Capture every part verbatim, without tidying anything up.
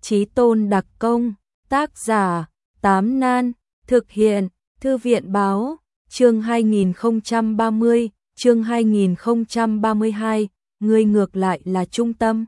Chí Tôn đặc công, tác giả, Tám Nan, thực hiện, Thư viện báo, chương hai nghìn không trăm ba mươi, chương hai nghìn không trăm ba mươi hai, ngươi ngược lại là trung tâm.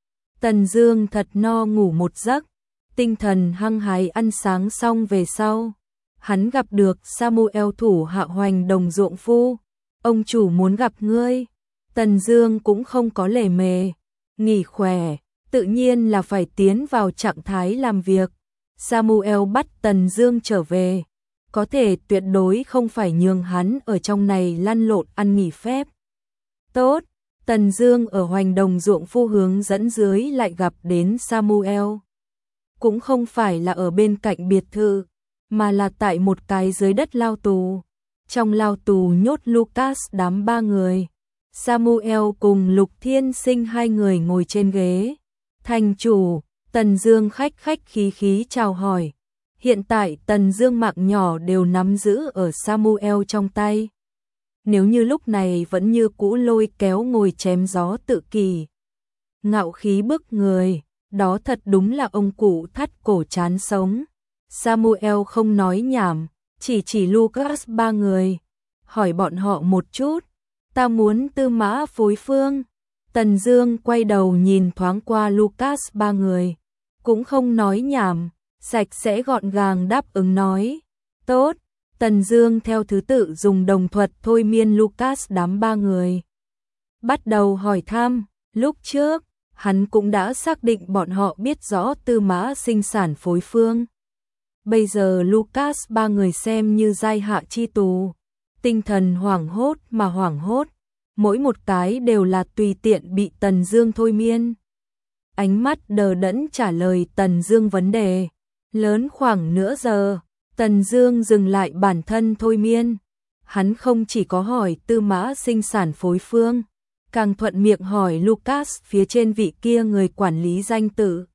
Tần Dương thật no ngủ một giấc, tinh thần hăng hái ăn sáng xong về sau. Hắn gặp được Samuel thủ hạ Hoành Đồng ruộng phu, ông chủ muốn gặp ngươi. Tần Dương cũng không có lề mề, nghỉ khỏe, tự nhiên là phải tiến vào trạng thái làm việc. Samuel bắt Tần Dương trở về, có thể tuyệt đối không phải nhường hắn ở trong này lăn lộn ăn nghỉ phép. Tốt, Tần Dương ở Hoành Đồng ruộng phu hướng dẫn dưới lại gặp đến Samuel. Cũng không phải là ở bên cạnh biệt thự, mà là tại một cái dưới đất lao tù. Trong lao tù nhốt Lucas đám ba người. Samuel cùng Lục Thiên Sinh hai người ngồi trên ghế. Thành chủ, Tần Dương khách khách khí khí chào hỏi. Hiện tại Tần Dương mạng nhỏ đều nắm giữ ở Samuel trong tay. Nếu như lúc này vẫn như cũ lôi kéo ngồi chém gió tự kỷ, ngạo khí bức người, đó thật đúng là ông cụ thắt cổ chán sống. Samuel không nói nhảm, chỉ chỉ Lucas ba người, hỏi bọn họ một chút, ta muốn Tư Mã phối phương. Tần Dương quay đầu nhìn thoáng qua Lucas ba người, cũng không nói nhảm, sạch sẽ gọn gàng đáp ứng nói, tốt. Tần Dương theo thứ tự dùng đồng thuật thôi miên Lucas đám ba người. Bắt đầu hỏi thăm, lúc trước, hắn cũng đã xác định bọn họ biết rõ Tư Mã sinh sản phối phương. Bây giờ Lucas ba người xem như giai hạ chi tù, tinh thần hoảng hốt mà hoảng hốt, mỗi một cái đều là tùy tiện bị Tần Dương thôi miên. Ánh mắt đờ đẫn trả lời Tần Dương vấn đề, lớn khoảng nửa giờ. Tần Dương dừng lại bản thân thôi miên. Hắn không chỉ có hỏi Tư Mã sinh sản phối phương, càng thuận miệng hỏi Lucas phía trên vị kia người quản lý danh tự.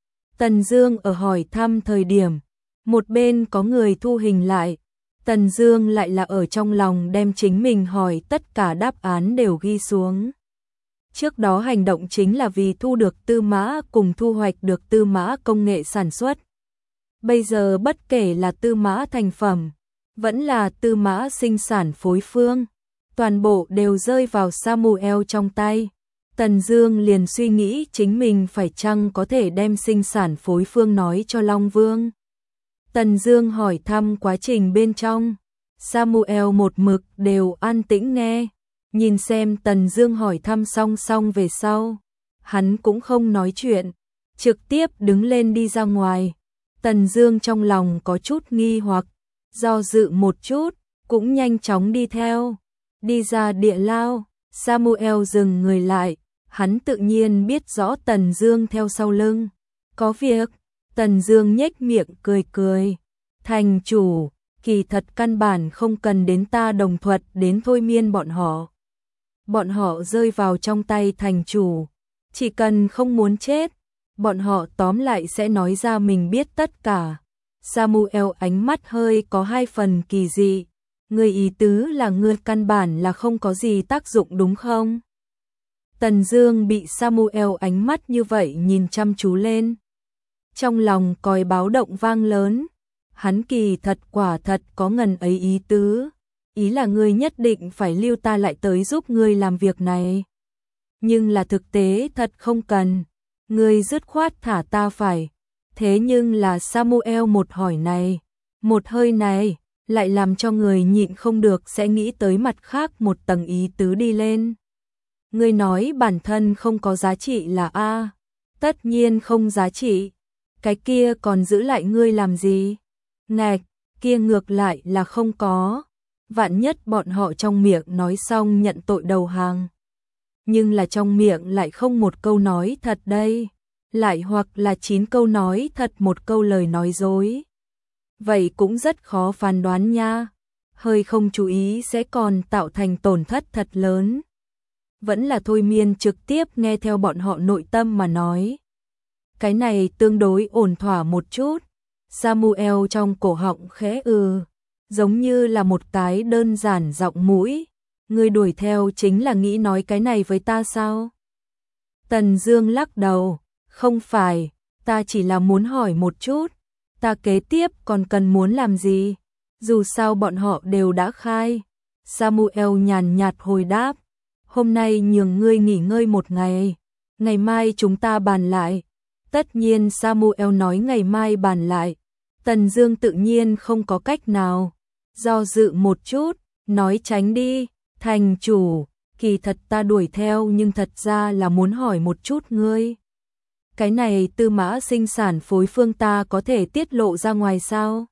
Tần Dương ở hỏi thăm thời điểm, một bên có người thu hình lại, Tần Dương lại là ở trong lòng đem chính mình hỏi tất cả đáp án đều ghi xuống. Trước đó hành động chính là vì thu được Tư Mã cùng thu hoạch được Tư Mã công nghệ sản xuất. Bây giờ bất kể là Tư Mã thành phẩm, vẫn là Tư Mã sinh sản phối phương, toàn bộ đều rơi vào Samuel trong tay. Tần Dương liền suy nghĩ chính mình phải chăng có thể đem sinh sản phối phương nói cho Long Vương. Tần Dương hỏi thăm quá trình bên trong, Samuel một mực đều an tĩnh nghe, nhìn xem Tần Dương hỏi thăm xong xong về sau, hắn cũng không nói chuyện, trực tiếp đứng lên đi ra ngoài. Tần Dương trong lòng có chút nghi hoặc, do dự một chút, cũng nhanh chóng đi theo. Đi ra địa lao, Samuel dừng người lại, hắn tự nhiên biết rõ Tần Dương theo sau lưng. Có việc, Tần Dương nhếch miệng cười cười. Thành chủ, kỳ thật căn bản không cần đến ta đồng thuật đến thôi miên bọn họ. Bọn họ rơi vào trong tay thành chủ, chỉ cần không muốn chết, bọn họ tóm lại sẽ nói ra mình biết tất cả. Samuel ánh mắt hơi có hai phần kỳ dị. Người ý tứ là ngươi căn bản là không có gì tác dụng đúng không? Tần Dương bị Samuel ánh mắt như vậy nhìn chăm chú lên. Trong lòng còi báo động vang lớn. Hắn kỳ thật quả thật có ngần ấy ý tứ. Ý là ngươi nhất định phải lưu ta lại tới giúp ngươi làm việc này. Nhưng là thực tế thật không cần. Ngươi dứt khoát thả ta phải. Thế nhưng là Samuel một hỏi này, một hơi này, lại làm cho người nhịn không được sẽ nghĩ tới mặt khác một tầng ý tứ đi lên. Ngươi nói bản thân không có giá trị là A, tất nhiên không giá trị, cái kia còn giữ lại ngươi làm gì? Ngạch, kia ngược lại là không có, vạn nhất bọn họ trong miệng nói xong nhận tội đầu hàng. Nhưng là trong miệng lại không một câu nói thật đây, lại hoặc là chín câu nói thật một câu lời nói dối. Vậy cũng rất khó phán đoán nha, hơi không chú ý sẽ còn tạo thành tổn thất thật lớn. Vẫn là thôi miên trực tiếp nghe theo bọn họ nội tâm mà nói. Cái này tương đối ổn thỏa một chút. Samuel trong cổ họng khẽ ừ, giống như là một cái đơn giản giọng mũi. Ngươi đuổi theo chính là nghĩ nói cái này với ta sao? Tần Dương lắc đầu, không phải, ta chỉ là muốn hỏi một chút, ta kế tiếp còn cần muốn làm gì? Dù sao bọn họ đều đã khai. Samuel nhàn nhạt hồi đáp, hôm nay nhường ngươi nghỉ ngơi một ngày, ngày mai chúng ta bàn lại. Tất nhiên Samuel nói ngày mai bàn lại, Tần Dương tự nhiên không có cách nào, do dự một chút, nói tránh đi, thành chủ, kỳ thật ta đuổi theo nhưng thật ra là muốn hỏi một chút ngươi. Cái này Tư Mã sinh sản phối phương ta có thể tiết lộ ra ngoài sao?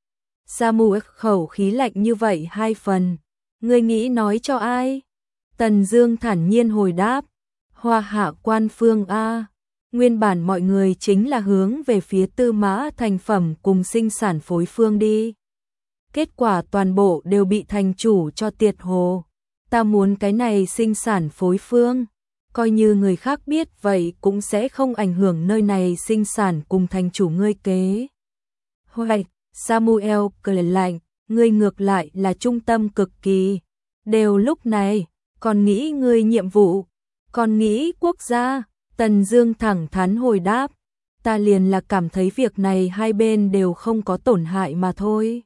Samuel khẩu khí lạnh như vậy hai phần, ngươi nghĩ nói cho ai? Tần Dương thản nhiên hồi đáp, Hoa Hạ quan phương a. Nguyên bản mọi người chính là hướng về phía Tư Mã thành phẩm cùng sinh sản phối phương đi. Kết quả toàn bộ đều bị thành chủ cho tiệt hồ. Ta muốn cái này sinh sản phối phương, coi như người khác biết vậy cũng sẽ không ảnh hưởng nơi này sinh sản cùng thành chủ ngươi kế. Hoạch, Samuel cười lạnh, ngươi ngược lại là trung tâm cực kỳ. Đều lúc này, còn nghĩ ngươi nhiệm vụ, còn nghĩ quốc gia. Tần Dương thẳng thắn hồi đáp, ta liền là cảm thấy việc này hai bên đều không có tổn hại mà thôi.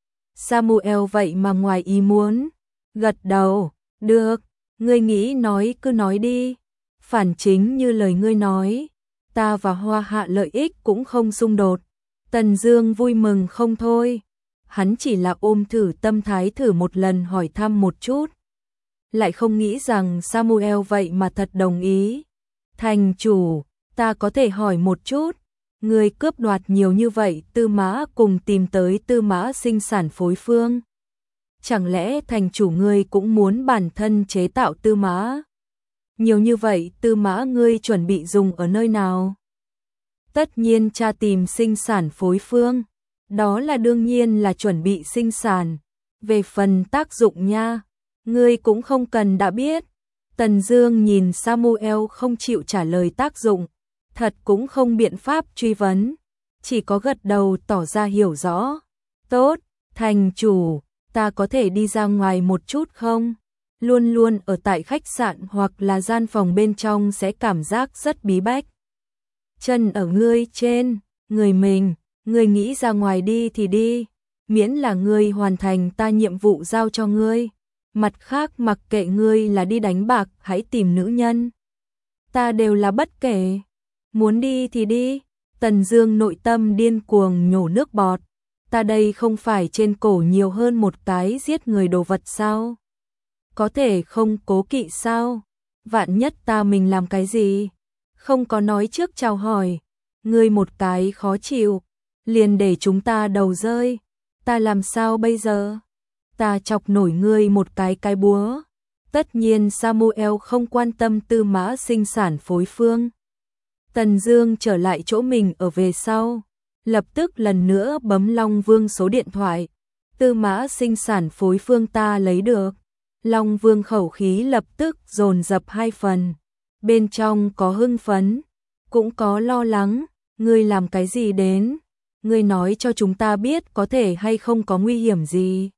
Samuel vậy mà ngoài ý muốn, gật đầu, được, ngươi nghĩ nói cứ nói đi, phản chính như lời ngươi nói, ta và Hoa Hạ lợi ích cũng không xung đột. Tần Dương vui mừng không thôi, hắn chỉ là ôm thử tâm thái thử một lần hỏi thăm một chút, lại không nghĩ rằng Samuel vậy mà thật đồng ý. Thành chủ, ta có thể hỏi một chút, người cướp đoạt nhiều như vậy Tư Mã cùng tìm tới Tư Mã sinh sản phối phương. Chẳng lẽ thành chủ ngươi cũng muốn bản thân chế tạo Tư Mã? Nhiều như vậy Tư Mã ngươi chuẩn bị dùng ở nơi nào? Tất nhiên cha tìm sinh sản phối phương, đó là đương nhiên là chuẩn bị sinh sản. Về phần tác dụng nha, ngươi cũng không cần đã biết. Tần Dương nhìn Samuel không chịu trả lời tác dụng, thật cũng không biện pháp truy vấn, chỉ có gật đầu tỏ ra hiểu rõ. Tốt, thành chủ, ta có thể đi ra ngoài một chút không? Luôn luôn ở tại khách sạn hoặc là gian phòng bên trong sẽ cảm giác rất bí bách. Chân ở ngươi trên, người mình, ngươi nghĩ ra ngoài đi thì đi, miễn là ngươi hoàn thành ta nhiệm vụ giao cho ngươi. Mặt khác mặc kệ ngươi là đi đánh bạc hãy tìm nữ nhân, ta đều là bất kể, muốn đi thì đi. Tần Dương nội tâm điên cuồng nhổ nước bọt, ta đây không phải trên cổ nhiều hơn một cái giết người đồ vật sao? Có thể không cố kỵ sao? Vạn nhất ta mình làm cái gì? Không có nói trước chào hỏi, ngươi một cái khó chịu, liền để chúng ta đầu rơi, ta làm sao bây giờ? Ta chọc nổi ngươi một cái cái búa. Tất nhiên Samuel không quan tâm Tư Mã sinh sản phối phương. Tần Dương trở lại chỗ mình ở về sau, lập tức lần nữa bấm Long Vương số điện thoại. Tư Mã sinh sản phối phương ta lấy được. Long Vương khẩu khí lập tức dồn dập hai phần, bên trong có hưng phấn, cũng có lo lắng. Ngươi làm cái gì đến? Ngươi nói cho chúng ta biết có thể hay không có nguy hiểm gì?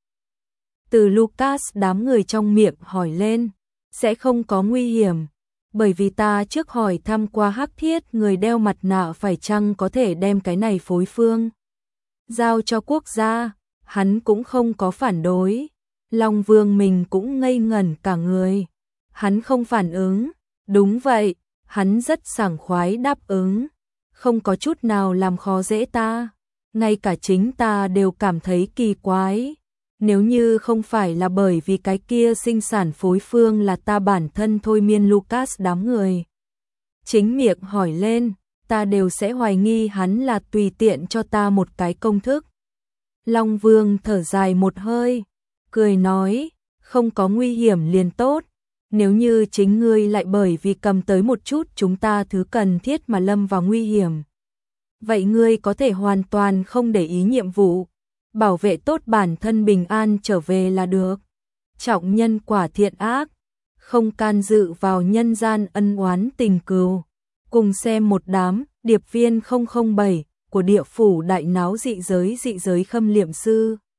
Từ Lucas đám người trong miệng hỏi lên, sẽ không có nguy hiểm, bởi vì ta trước hỏi thăm qua Hắc Thiết người đeo mặt nạ phải chăng có thể đem cái này phối phương giao cho quốc gia, hắn cũng không có phản đối. Long Vương mình cũng ngây ngẩn cả người, hắn không phản ứng, đúng vậy, hắn rất sảng khoái đáp ứng, không có chút nào làm khó dễ ta, ngay cả chính ta đều cảm thấy kỳ quái. Nếu như không phải là bởi vì cái kia sinh sản phối phương là ta bản thân thôi miên Lucas đám người chính miệng hỏi lên, ta đều sẽ hoài nghi hắn là tùy tiện cho ta một cái công thức. Long Vương thở dài một hơi, cười nói, không có nguy hiểm liền tốt, nếu như chính ngươi lại bởi vì cầm tới một chút chúng ta thứ cần thiết mà lâm vào nguy hiểm, vậy ngươi có thể hoàn toàn không để ý nhiệm vụ, bảo vệ tốt bản thân bình an trở về là được. Trọng nhân quả thiện ác, không can dự vào nhân gian ân oán tình cừu. Cùng xem một đám điệp viên không không bảy của địa phủ đại náo dị giới dị giới khâm liệm sư.